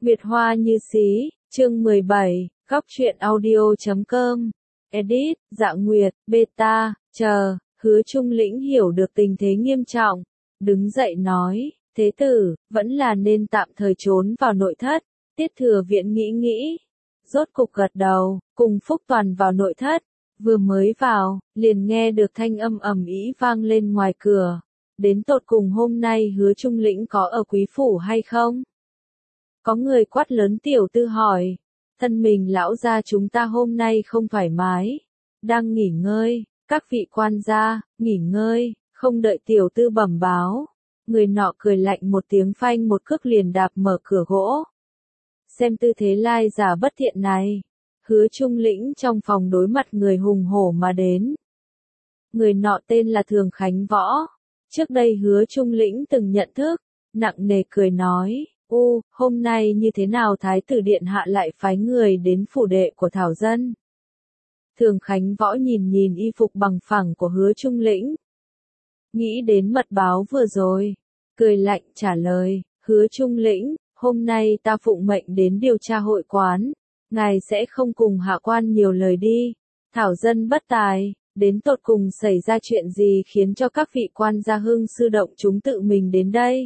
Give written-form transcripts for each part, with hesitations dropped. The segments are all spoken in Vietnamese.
Nguyệt Hoa như xí, chương 17, góc truyện audio.com, edit, Dạ Nguyệt, beta, chờ, Hứa Trung Lĩnh hiểu được tình thế nghiêm trọng, đứng dậy nói, thế tử, vẫn là nên tạm thời trốn vào nội thất. Tiết Thừa Viễn nghĩ, rốt cục gật đầu, cùng Phúc Toàn vào nội thất, vừa mới vào, liền nghe được thanh âm ầm ĩ vang lên ngoài cửa, đến tột cùng hôm nay Hứa Trung Lĩnh có ở quý phủ hay không? Có người quát lớn tiểu tư hỏi, thân mình lão gia chúng ta hôm nay không thoải mái, đang nghỉ ngơi, các vị quan gia, nghỉ ngơi, không đợi tiểu tư bẩm báo. Người nọ cười lạnh một tiếng phanh một cước liền đạp mở cửa gỗ. Xem tư thế lai giả bất thiện này, Hứa Trung Lĩnh trong phòng đối mặt người hùng hổ mà đến. Người nọ tên là Thường Khánh Võ, trước đây Hứa Trung Lĩnh từng nhận thức, nặng nề cười nói, hôm nay như thế nào Thái tử Điện Hạ lại phái người đến phủ đệ của Thảo Dân? Thường Khánh Võ nhìn y phục bằng phẳng của Hứa Trung Lĩnh. Nghĩ đến mật báo vừa rồi, cười lạnh trả lời, Hứa Trung Lĩnh, hôm nay ta phụng mệnh đến điều tra hội quán, ngài sẽ không cùng hạ quan nhiều lời đi. Thảo Dân bất tài, đến tột cùng xảy ra chuyện gì khiến cho các vị quan gia hưng sư động chúng tự mình đến đây?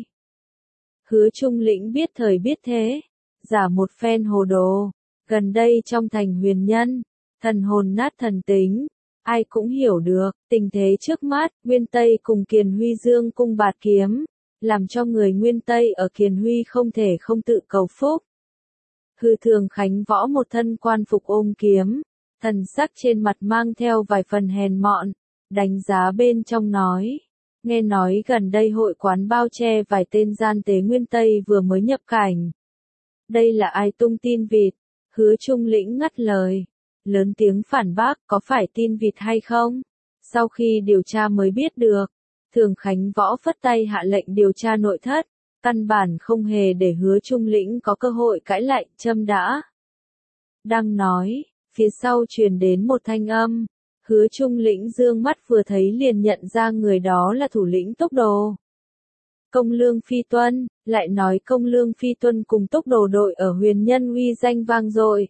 Hứa Trung Lĩnh biết thời biết thế, giả một phen hồ đồ, gần đây trong thành huyền nhân, thần hồn nát thần tính, ai cũng hiểu được, tình thế trước mắt, Nguyên Tây cùng Kiền Huy dương cung bạt kiếm, làm cho người Nguyên Tây ở Kiền Huy không thể không tự cầu phúc. Thường Khánh Võ một thân quan phục ôm kiếm, thần sắc trên mặt mang theo vài phần hèn mọn, đánh giá bên trong nói. Nghe nói gần đây hội quán bao che vài tên gian tế Nguyên Tây vừa mới nhập cảnh. Đây là ai tung tin vịt? Hứa Trung Lĩnh ngắt lời, lớn tiếng phản bác, có phải tin vịt hay không? Sau khi điều tra mới biết được, Thường Khánh Võ phất tay hạ lệnh điều tra nội thất, căn bản không hề để Hứa Trung Lĩnh có cơ hội cãi lại, châm đã. Đang nói, phía sau truyền đến một thanh âm. Hứa Trung Lĩnh dương mắt vừa thấy liền nhận ra người đó là thủ lĩnh Túc Đồ. Công Lương Phi Tuân, lại nói Công Lương Phi Tuân cùng Túc Đồ đội ở huyền nhân uy danh vang dội.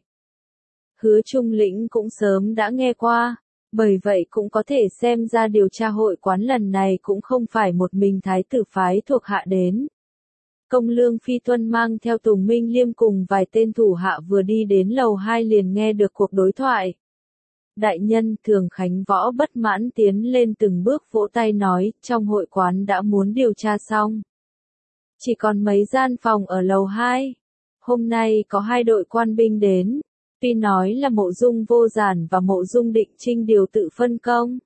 Hứa Trung Lĩnh cũng sớm đã nghe qua, bởi vậy cũng có thể xem ra điều tra hội quán lần này cũng không phải một mình thái tử phái thuộc hạ đến. Công Lương Phi Tuân mang theo Tùng Minh Liêm cùng vài tên thủ hạ vừa đi đến lầu 2 liền nghe được cuộc đối thoại. Đại nhân, Thường Khánh Võ bất mãn tiến lên từng bước vỗ tay nói, trong hội quán đã muốn điều tra xong. Chỉ còn mấy gian phòng ở lầu 2. Hôm nay có 2 đội quan binh đến, tuy nói là Mộ Dung Vô Giản và Mộ Dung Định Trinh điều tự phân công.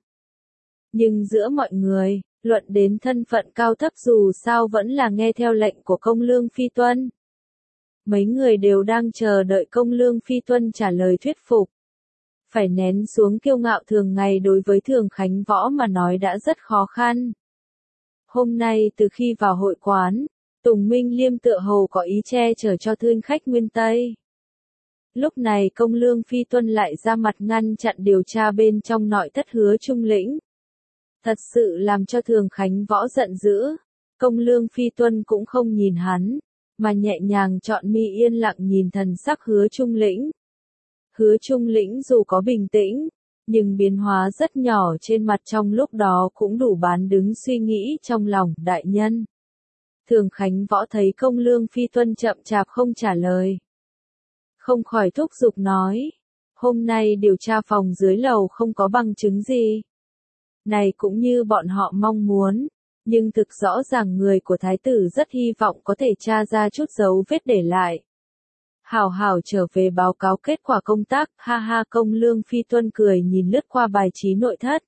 Nhưng giữa mọi người, luận đến thân phận cao thấp dù sao vẫn là nghe theo lệnh của Công Lương Phi Tuân. Mấy người đều đang chờ đợi Công Lương Phi Tuân trả lời thuyết phục. Phải nén xuống kiêu ngạo thường ngày đối với Thường Khánh Võ mà nói đã rất khó khăn. Hôm nay từ khi vào hội quán, Tùng Minh Liêm tựa hồ có ý che chở cho thương khách Nguyên Tây. Lúc này Công Lương Phi Tuân lại ra mặt ngăn chặn điều tra bên trong nội thất Hứa Trung Lĩnh. Thật sự làm cho Thường Khánh Võ giận dữ. Công Lương Phi Tuân cũng không nhìn hắn, mà nhẹ nhàng chọn mi yên lặng nhìn thần sắc Hứa Trung Lĩnh. Hứa Trung Lĩnh dù có bình tĩnh, nhưng biến hóa rất nhỏ trên mặt trong lúc đó cũng đủ bán đứng suy nghĩ trong lòng đại nhân. Thường Khánh Võ thấy Công Lương Phi Tuân chậm chạp không trả lời. Không khỏi thúc giục nói, hôm nay điều tra phòng dưới lầu không có bằng chứng gì. Này cũng như bọn họ mong muốn, nhưng thực rõ ràng người của thái tử rất hy vọng có thể tra ra chút dấu vết để lại. Hảo trở về báo cáo kết quả công tác, ha ha. Công Lương Phi Tuân cười nhìn lướt qua bài trí nội thất.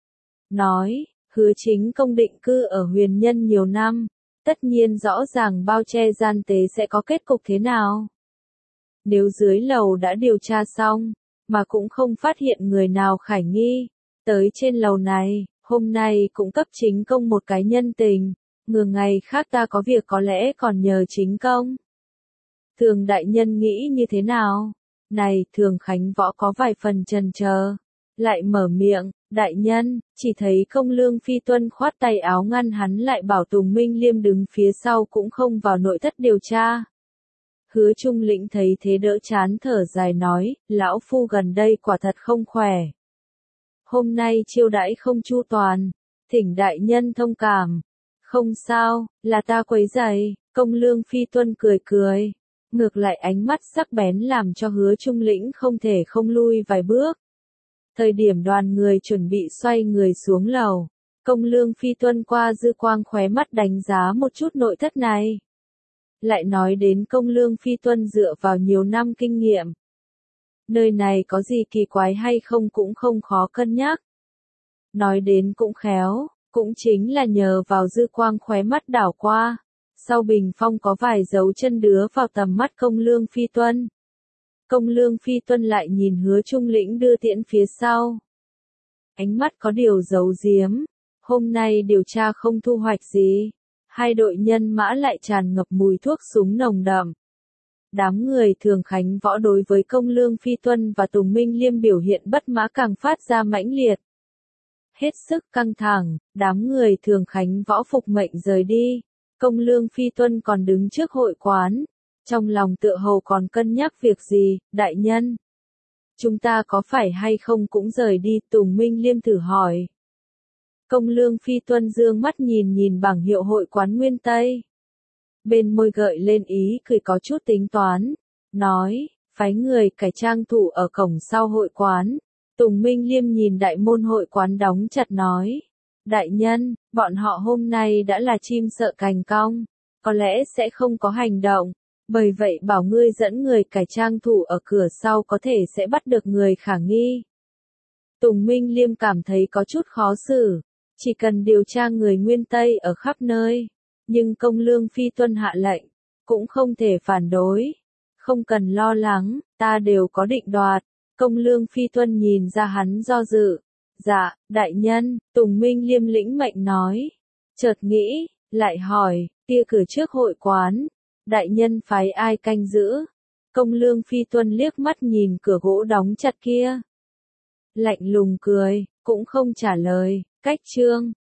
Nói, Hứa chính công định cư ở huyền nhân nhiều năm, tất nhiên rõ ràng bao che gian tế sẽ có kết cục thế nào. Nếu dưới lầu đã điều tra xong, mà cũng không phát hiện người nào khả nghi, tới trên lầu này, hôm nay cũng cấp chính công một cái nhân tình, ngừa ngày khác ta có việc có lẽ còn nhờ chính công. Thường đại nhân nghĩ như thế nào? Này, Thường Khánh Võ có vài phần chần chờ, lại mở miệng, đại nhân, chỉ thấy Công Lương Phi Tuân khoát tay áo ngăn hắn lại bảo Tùng Minh Liêm đứng phía sau cũng không vào nội thất điều tra. Hứa Trung Lĩnh thấy thế đỡ chán thở dài nói, lão phu gần đây quả thật không khỏe. Hôm nay chiêu đãi không chu toàn, thỉnh đại nhân thông cảm. Không sao, là ta quấy rầy, Công Lương Phi Tuân cười cười. Ngược lại ánh mắt sắc bén làm cho Hứa Trung Lĩnh không thể không lui vài bước. Thời điểm đoàn người chuẩn bị xoay người xuống lầu, Công Lương Phi Tuân qua dư quang khóe mắt đánh giá một chút nội thất này. Lại nói đến Công Lương Phi Tuân dựa vào nhiều năm kinh nghiệm. Nơi này có gì kỳ quái hay không cũng không khó cân nhắc. Nói đến cũng khéo, cũng chính là nhờ vào dư quang khóe mắt đảo qua. Sau bình phong có vài dấu chân đứa vào tầm mắt Công Lương Phi Tuân. Công Lương Phi Tuân lại nhìn Hứa Trung Lĩnh đưa tiễn phía sau. Ánh mắt có điều giấu giếm, hôm nay điều tra không thu hoạch gì. Hai đội nhân mã lại tràn ngập mùi thuốc súng nồng đậm. Đám người Thường Khánh Võ đối với Công Lương Phi Tuân và Tùng Minh Liêm biểu hiện bất mã càng phát ra mãnh liệt. Hết sức căng thẳng, đám người Thường Khánh Võ phục mệnh rời đi. Công Lương Phi Tuân còn đứng trước hội quán. Trong lòng tựa hồ còn cân nhắc việc gì, đại nhân? Chúng ta có phải hay không cũng rời đi, Tùng Minh Liêm thử hỏi. Công Lương Phi Tuân dương mắt nhìn bảng hiệu hội quán Nguyên Tây. Bên môi gợi lên ý cười có chút tính toán. Nói, phái người cải trang thủ ở cổng sau hội quán. Tùng Minh Liêm nhìn đại môn hội quán đóng chặt nói. Đại nhân, bọn họ hôm nay đã là chim sợ cành cong. Có lẽ sẽ không có hành động. Bởi vậy bảo ngươi dẫn người cải trang thủ ở cửa sau có thể sẽ bắt được người khả nghi. Tùng Minh Liêm cảm thấy có chút khó xử. Chỉ cần điều tra người Nguyên Tây ở khắp nơi. Nhưng Công Lương Phi Tuân hạ lệnh. Cũng không thể phản đối. Không cần lo lắng, ta đều có định đoạt. Công Lương Phi Tuân nhìn ra hắn do dự. Dạ, đại nhân, Tùng Minh Liêm lĩnh mệnh nói. Chợt nghĩ, lại hỏi, kia cửa trước hội quán. Đại nhân phái ai canh giữ? Công Lương Phi Tuân liếc mắt nhìn cửa gỗ đóng chặt kia. Lạnh lùng cười, cũng không trả lời, cách chương.